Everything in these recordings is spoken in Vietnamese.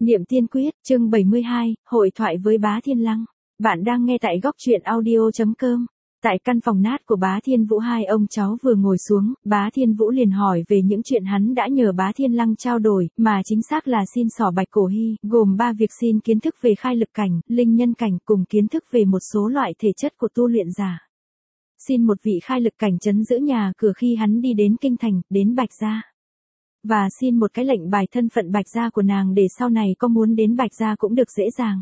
Niệm Tiên Quyết, chương 72, hội thoại với Bá Thiên Lăng. Bạn đang nghe tại góc truyện audio.com. Tại căn phòng nát của Bá Thiên Vũ, hai ông cháu vừa ngồi xuống, Bá Thiên Vũ liền hỏi về những chuyện hắn đã nhờ Bá Thiên Lăng trao đổi, mà chính xác là xin xỏ Bạch Cổ Hy, gồm 3 việc: xin kiến thức về khai lực cảnh, linh nhân cảnh, cùng kiến thức về một số loại thể chất của tu luyện giả. Xin một vị khai lực cảnh trấn giữ nhà cửa khi hắn đi đến kinh thành, đến Bạch Gia. Và xin một cái lệnh bài thân phận Bạch Gia của nàng để sau này có muốn đến Bạch Gia cũng được dễ dàng.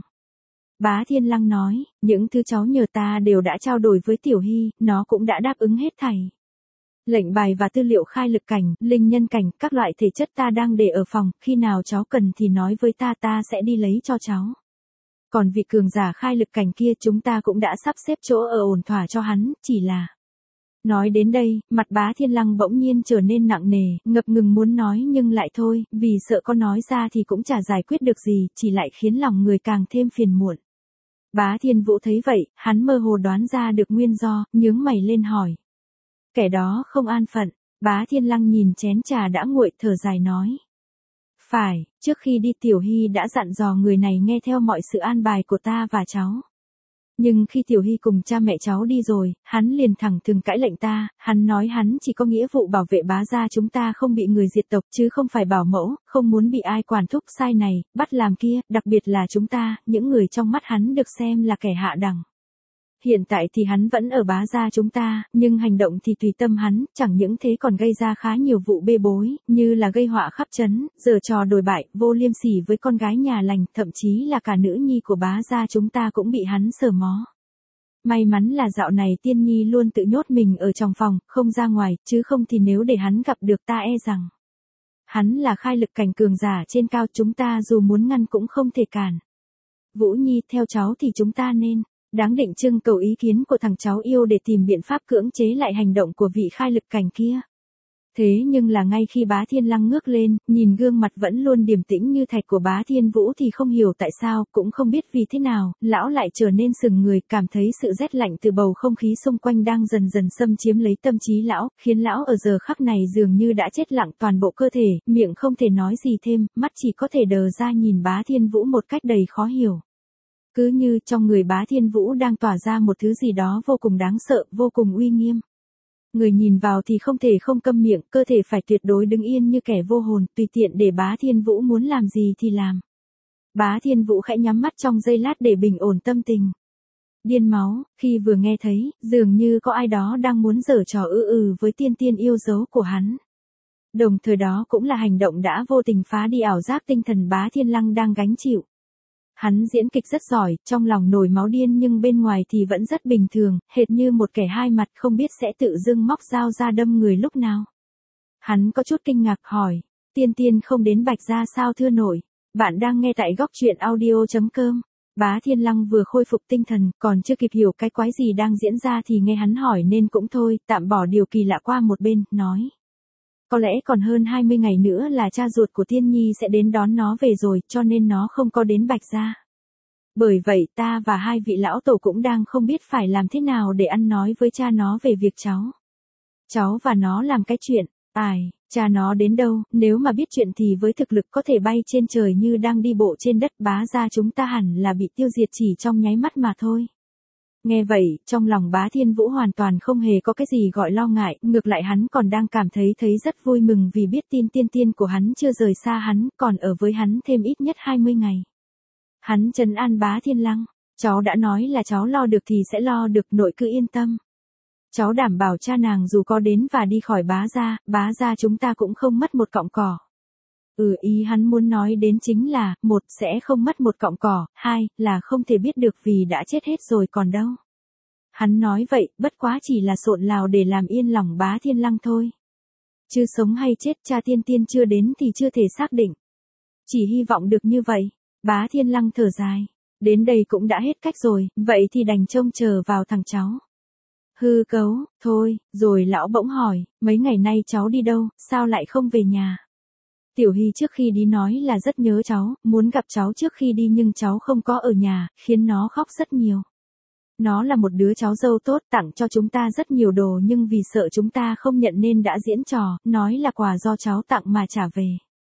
Bá Thiên Lăng nói, những thứ cháu nhờ ta đều đã trao đổi với Tiểu Hy, nó cũng đã đáp ứng hết thảy. Lệnh bài và tư liệu khai lực cảnh, linh nhân cảnh, các loại thể chất ta đang để ở phòng, khi nào cháu cần thì nói với ta, ta sẽ đi lấy cho cháu. Còn vị cường giả khai lực cảnh kia chúng ta cũng đã sắp xếp chỗ ở ổn thỏa cho hắn, chỉ là... Nói đến đây, mặt Bá Thiên Lăng bỗng nhiên trở nên nặng nề, ngập ngừng muốn nói nhưng lại thôi, vì sợ có nói ra thì cũng chả giải quyết được gì, chỉ lại khiến lòng người càng thêm phiền muộn. Bá Thiên Vũ thấy vậy, hắn mơ hồ đoán ra được nguyên do, nhướng mày lên hỏi. Kẻ đó không an phận. Bá Thiên Lăng nhìn chén trà đã nguội, thở dài nói. Phải, trước khi đi Tiểu Hy đã dặn dò người này nghe theo mọi sự an bài của ta và cháu. Nhưng khi Tiểu Hy cùng cha mẹ cháu đi rồi, hắn liền thẳng thừng cãi lệnh ta, hắn nói hắn chỉ có nghĩa vụ bảo vệ Bá gia chúng ta không bị người diệt tộc chứ không phải bảo mẫu, không muốn bị ai quản thúc sai này, bắt làm kia, đặc biệt là chúng ta, những người trong mắt hắn được xem là kẻ hạ đẳng. Hiện tại thì hắn vẫn ở Bá gia chúng ta, nhưng hành động thì tùy tâm hắn, chẳng những thế còn gây ra khá nhiều vụ bê bối, như là gây họa khắp trấn, giở trò đồi bại, vô liêm sỉ với con gái nhà lành, thậm chí là cả nữ nhi của Bá gia chúng ta cũng bị hắn sờ mó. May mắn là dạo này Tiên Nhi luôn tự nhốt mình ở trong phòng, không ra ngoài, chứ không thì nếu để hắn gặp được ta e rằng. Hắn là khai lực cảnh cường giả trên cao, chúng ta dù muốn ngăn cũng không thể cản. Vũ Nhi, theo cháu thì chúng ta nên... Đáng định trưng cầu ý kiến của thằng cháu yêu để tìm biện pháp cưỡng chế lại hành động của vị khai lực cảnh kia. Thế nhưng là ngay khi Bá Thiên Lăng ngước lên, nhìn gương mặt vẫn luôn điềm tĩnh như thạch của Bá Thiên Vũ thì không hiểu tại sao, cũng không biết vì thế nào, lão lại trở nên sừng người, cảm thấy sự rét lạnh từ bầu không khí xung quanh đang dần dần xâm chiếm lấy tâm trí lão, khiến lão ở giờ khắc này dường như đã chết lặng toàn bộ cơ thể, miệng không thể nói gì thêm, mắt chỉ có thể đờ ra nhìn Bá Thiên Vũ một cách đầy khó hiểu. Cứ như trong người Bá Thiên Vũ đang tỏa ra một thứ gì đó vô cùng đáng sợ, vô cùng uy nghiêm. Người nhìn vào thì không thể không câm miệng, cơ thể phải tuyệt đối đứng yên như kẻ vô hồn, tùy tiện để Bá Thiên Vũ muốn làm gì thì làm. Bá Thiên Vũ khẽ nhắm mắt trong giây lát để bình ổn tâm tình. Điên máu, khi vừa nghe thấy, dường như có ai đó đang muốn giở trò với tiên tiên yêu dấu của hắn. Đồng thời đó cũng là hành động đã vô tình phá đi ảo giác tinh thần Bá Thiên Lăng đang gánh chịu. Hắn diễn kịch rất giỏi, trong lòng nổi máu điên nhưng bên ngoài thì vẫn rất bình thường, hệt như một kẻ hai mặt không biết sẽ tự dưng móc dao ra đâm người lúc nào. Hắn có chút kinh ngạc hỏi, tiên tiên không đến Bạch Gia sao thưa nội? Bạn đang nghe tại góc truyện audio.com. Bá Thiên Lăng vừa khôi phục tinh thần, còn chưa kịp hiểu cái quái gì đang diễn ra thì nghe hắn hỏi nên cũng thôi, tạm bỏ điều kỳ lạ qua một bên, nói. Có lẽ còn hơn 20 ngày nữa là cha ruột của Tiên Nhi sẽ đến đón nó về rồi, cho nên nó không có đến Bạch Gia. Bởi vậy ta và hai vị lão tổ cũng đang không biết phải làm thế nào để ăn nói với cha nó về việc cháu. Cháu và nó làm cái chuyện, cha nó đến đâu, nếu mà biết chuyện thì với thực lực có thể bay trên trời như đang đi bộ trên đất, Bá gia chúng ta hẳn là bị tiêu diệt chỉ trong nháy mắt mà thôi. Nghe vậy, trong lòng Bá Thiên Vũ hoàn toàn không hề có cái gì gọi lo ngại, ngược lại hắn còn đang cảm thấy rất vui mừng vì biết tin tiên tiên của hắn chưa rời xa hắn, còn ở với hắn thêm ít nhất 20 ngày. Hắn trấn an Bá Thiên Lăng, cháu đã nói là cháu lo được thì sẽ lo được, nội cứ yên tâm. Cháu đảm bảo cha nàng dù có đến và đi khỏi Bá gia chúng ta cũng không mất một cọng cỏ. Ý hắn muốn nói đến chính là, 1 sẽ không mất một cọng cỏ, 2 là không thể biết được vì đã chết hết rồi còn đâu. Hắn nói vậy, bất quá chỉ là xộn lào để làm yên lòng Bá Thiên Lăng thôi. Chứ sống hay chết cha tiên tiên chưa đến thì chưa thể xác định. Chỉ hy vọng được như vậy. Bá Thiên Lăng thở dài. Đến đây cũng đã hết cách rồi, vậy thì đành trông chờ vào thằng cháu. Hư cấu, thôi, rồi lão bỗng hỏi, mấy ngày nay cháu đi đâu, sao lại không về nhà? Tiểu Hy trước khi đi nói là rất nhớ cháu, muốn gặp cháu trước khi đi nhưng cháu không có ở nhà, khiến nó khóc rất nhiều. Nó là một đứa cháu dâu tốt, tặng cho chúng ta rất nhiều đồ nhưng vì sợ chúng ta không nhận nên đã diễn trò, nói là quà do cháu tặng mà trả về.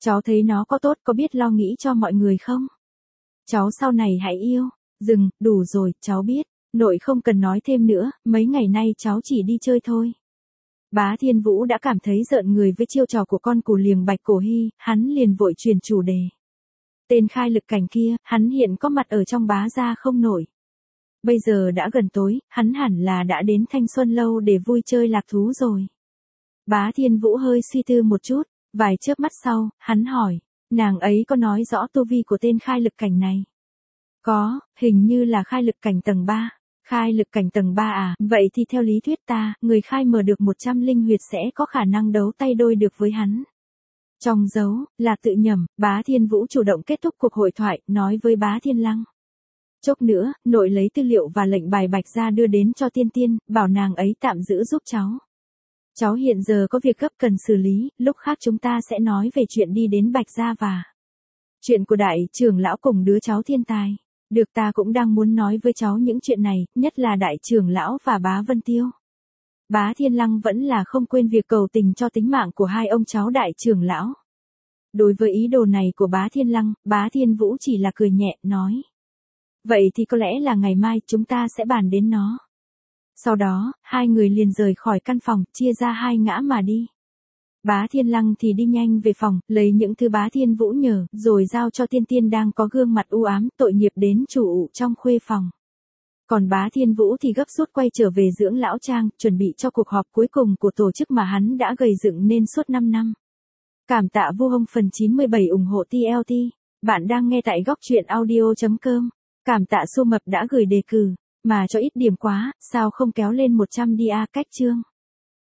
Cháu thấy nó có tốt, có biết lo nghĩ cho mọi người không? Cháu sau này hãy yêu. Dừng, đủ rồi, cháu biết. Nội không cần nói thêm nữa, mấy ngày nay cháu chỉ đi chơi thôi. Bá Thiên Vũ đã cảm thấy rợn người với chiêu trò của con cù liềng Bạch Cổ Hy, hắn liền vội chuyển chủ đề. Tên khai lực cảnh kia, hắn hiện có mặt ở trong Bá gia không nổi. Bây giờ đã gần tối, hắn hẳn là đã đến Thanh Xuân Lâu để vui chơi lạc thú rồi. Bá Thiên Vũ hơi suy tư một chút, vài chớp mắt sau, hắn hỏi, nàng ấy có nói rõ tu vi của tên khai lực cảnh này? Có, hình như là khai lực cảnh tầng 3. Khai lực cảnh tầng 3 à, vậy thì theo lý thuyết ta, người khai mở được 100 linh huyệt sẽ có khả năng đấu tay đôi được với hắn. Trong dấu, là tự nhầm, Bá Thiên Vũ chủ động kết thúc cuộc hội thoại, nói với Bá Thiên Lăng. Chốc nữa, nội lấy tư liệu và lệnh bài bạch ra đưa đến cho Tiên Tiên, bảo nàng ấy tạm giữ giúp cháu. Cháu hiện giờ có việc gấp cần xử lý, lúc khác chúng ta sẽ nói về chuyện đi đến Bạch Gia và chuyện của đại trưởng lão cùng đứa cháu thiên tài. Được, ta cũng đang muốn nói với cháu những chuyện này, nhất là đại trưởng lão và Bá Vân Tiêu. Bá Thiên Lăng vẫn là không quên việc cầu tình cho tính mạng của hai ông cháu đại trưởng lão. Đối với ý đồ này của Bá Thiên Lăng, Bá Thiên Vũ chỉ là cười nhẹ, nói. Vậy thì có lẽ là ngày mai chúng ta sẽ bàn đến nó. Sau đó, hai người liền rời khỏi căn phòng, chia ra hai ngã mà đi. Bá Thiên Lăng thì đi nhanh về phòng, lấy những thứ Bá Thiên Vũ nhờ, rồi giao cho Tiên Tiên đang có gương mặt u ám, tội nghiệp đến chủ ụ trong khuê phòng. Còn Bá Thiên Vũ thì gấp rút quay trở về dưỡng lão trang, chuẩn bị cho cuộc họp cuối cùng của tổ chức mà hắn đã gầy dựng nên suốt 5 năm. Cảm tạ Vu Hông phần 97 ủng hộ TLT. Bạn đang nghe tại góc truyện audio.com. Cảm tạ Xu Mập đã gửi đề cử. Mà cho ít điểm quá, sao không kéo lên 100 đi a cách chương.